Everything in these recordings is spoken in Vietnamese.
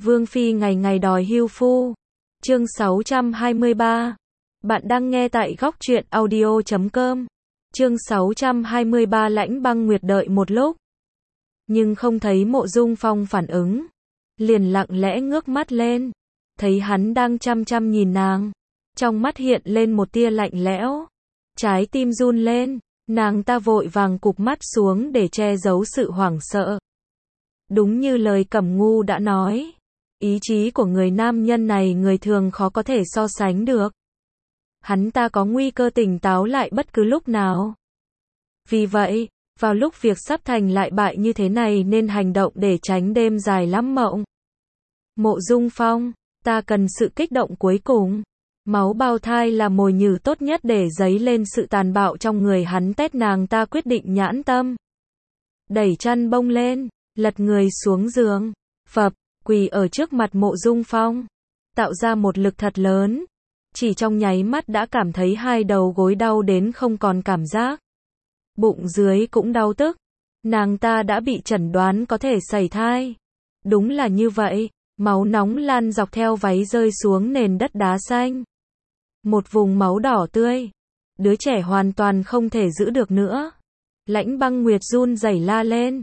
Vương Phi ngày ngày đòi hưu phu. Chương 623. Bạn đang nghe tại góc truyện audio.com. Chương 623 Lãnh Băng Nguyệt đợi một lúc, nhưng không thấy Mộ Dung Phong phản ứng, liền lặng lẽ ngước mắt lên, thấy hắn đang chăm chăm nhìn nàng, trong mắt hiện lên một tia lạnh lẽo, trái tim run lên, nàng ta vội vàng cụp mắt xuống để che giấu sự hoảng sợ. Đúng như lời Cẩm Ngu đã nói, ý chí của người nam nhân này người thường khó có thể so sánh được. Hắn ta có nguy cơ tỉnh táo lại bất cứ lúc nào. Vì vậy, vào lúc việc sắp thành lại bại như thế này nên hành động để tránh đêm dài lắm mộng. Mộ Dung Phong, ta cần sự kích động cuối cùng. Máu bào thai là mồi nhử tốt nhất để dấy lên sự tàn bạo trong người hắn. Tét nàng ta quyết định nhãn tâm. Đẩy chăn bông lên, lật người xuống giường, phập, quỳ ở trước mặt Mộ Dung Phong, tạo ra một lực thật lớn. Chỉ trong nháy mắt đã cảm thấy hai đầu gối đau đến không còn cảm giác. Bụng dưới cũng đau tức. Nàng ta đã bị chẩn đoán có thể sẩy thai. Đúng là như vậy, máu nóng lan dọc theo váy rơi xuống nền đất đá xanh. Một vùng máu đỏ tươi. Đứa trẻ hoàn toàn không thể giữ được nữa. Lãnh Băng Nguyệt run rẩy la lên.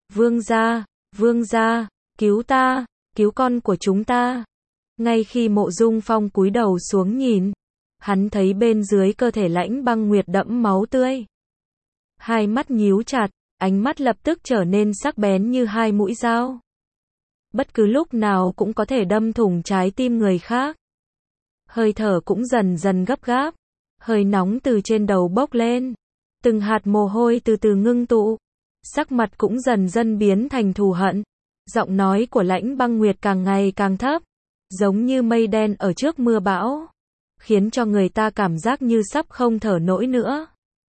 Vương gia, cứu ta, cứu con của chúng ta. Ngay khi Mộ Dung Phong cúi đầu xuống nhìn, hắn thấy bên dưới cơ thể Lãnh Băng Nguyệt đẫm máu tươi. Hai mắt nhíu chặt, ánh mắt lập tức trở nên sắc bén như hai mũi dao. Bất cứ lúc nào cũng có thể đâm thủng trái tim người khác. Hơi thở cũng dần dần gấp gáp, hơi nóng từ trên đầu bốc lên, từng hạt mồ hôi từ từ ngưng tụ, sắc mặt cũng dần dần biến thành thù hận. Giọng nói của Lãnh Băng Nguyệt càng ngày càng thấp, giống như mây đen ở trước mưa bão, khiến cho người ta cảm giác như sắp không thở nổi nữa.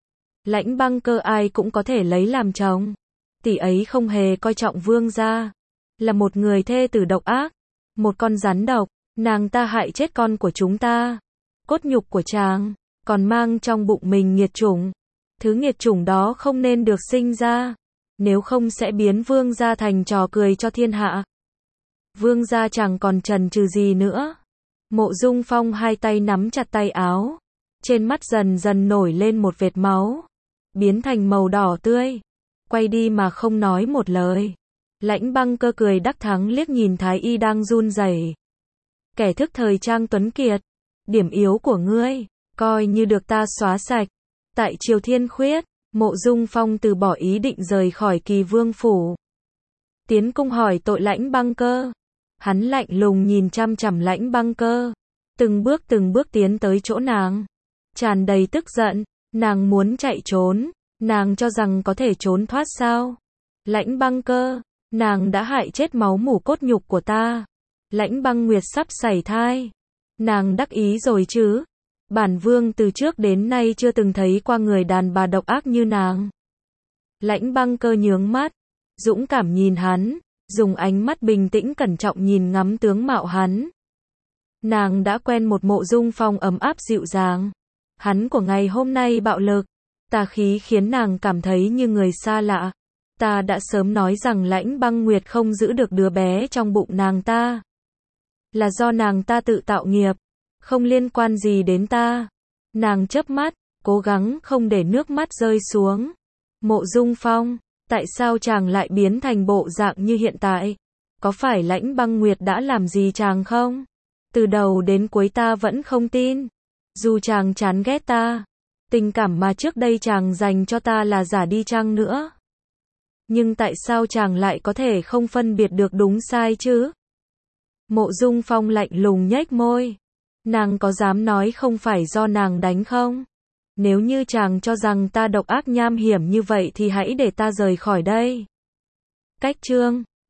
Lãnh Băng Cơ ai cũng có thể lấy làm chồng, tỷ ấy không hề coi trọng vương gia, là một người thê tử độc ác, một con rắn độc, nàng ta hại chết con của chúng ta, cốt nhục của chàng, còn mang trong bụng mình nghiệt chủng, thứ nghiệt chủng đó không nên được sinh ra, nếu không sẽ biến vương gia thành trò cười cho thiên hạ. Vương gia chẳng còn chần chừ gì nữa. Mộ Dung Phong hai tay nắm chặt tay áo, trên mắt dần dần nổi lên một vệt máu, biến thành màu đỏ tươi, quay đi mà không nói một lời. Lãnh Băng Cơ cười đắc thắng liếc nhìn Thái Y đang run rẩy. Kẻ thức thời trang tuấn kiệt, điểm yếu của ngươi, coi như được ta xóa sạch. Tại Triều Thiên Khuyết, Mộ Dung Phong từ bỏ ý định rời khỏi Kỳ Vương phủ, tiến cung hỏi tội Lãnh Băng Cơ. Hắn lạnh lùng nhìn chăm chằm Lãnh Băng Cơ, từng bước tiến tới chỗ nàng, tràn đầy tức giận. Nàng muốn chạy trốn, nàng cho rằng có thể trốn thoát sao? Lãnh Băng Cơ, nàng đã hại chết máu mủ cốt nhục của ta. Lãnh Băng Nguyệt sắp sẩy thai, nàng đắc ý rồi chứ? Bản vương từ trước đến nay chưa từng thấy qua người đàn bà độc ác như nàng. Lãnh Băng Cơ nhướng mắt, dũng cảm nhìn hắn, dùng ánh mắt bình tĩnh cẩn trọng nhìn ngắm tướng mạo hắn. Nàng đã quen một Mộ Dung Phong ấm áp dịu dàng. Hắn của ngày hôm nay bạo lực, tà khí khiến nàng cảm thấy như người xa lạ. Ta đã sớm nói rằng Lãnh Băng Nguyệt không giữ được đứa bé trong bụng nàng ta, là do nàng ta tự tạo nghiệp, không liên quan gì đến ta. Nàng chớp mắt, cố gắng không để nước mắt rơi xuống. Mộ Dung Phong, tại sao chàng lại biến thành bộ dạng như hiện tại? Có phải Lãnh Băng Nguyệt đã làm gì chàng không? Từ đầu đến cuối ta vẫn không tin. Dù chàng chán ghét ta, tình cảm mà trước đây chàng dành cho ta là giả đi chăng nữa, nhưng tại sao chàng lại có thể không phân biệt được đúng sai chứ? Mộ Dung Phong lạnh lùng nhếch môi. Nàng có dám nói không phải do nàng đánh không? Nếu như chàng cho rằng ta độc ác nham hiểm như vậy thì hãy để ta rời khỏi đây. Cách chương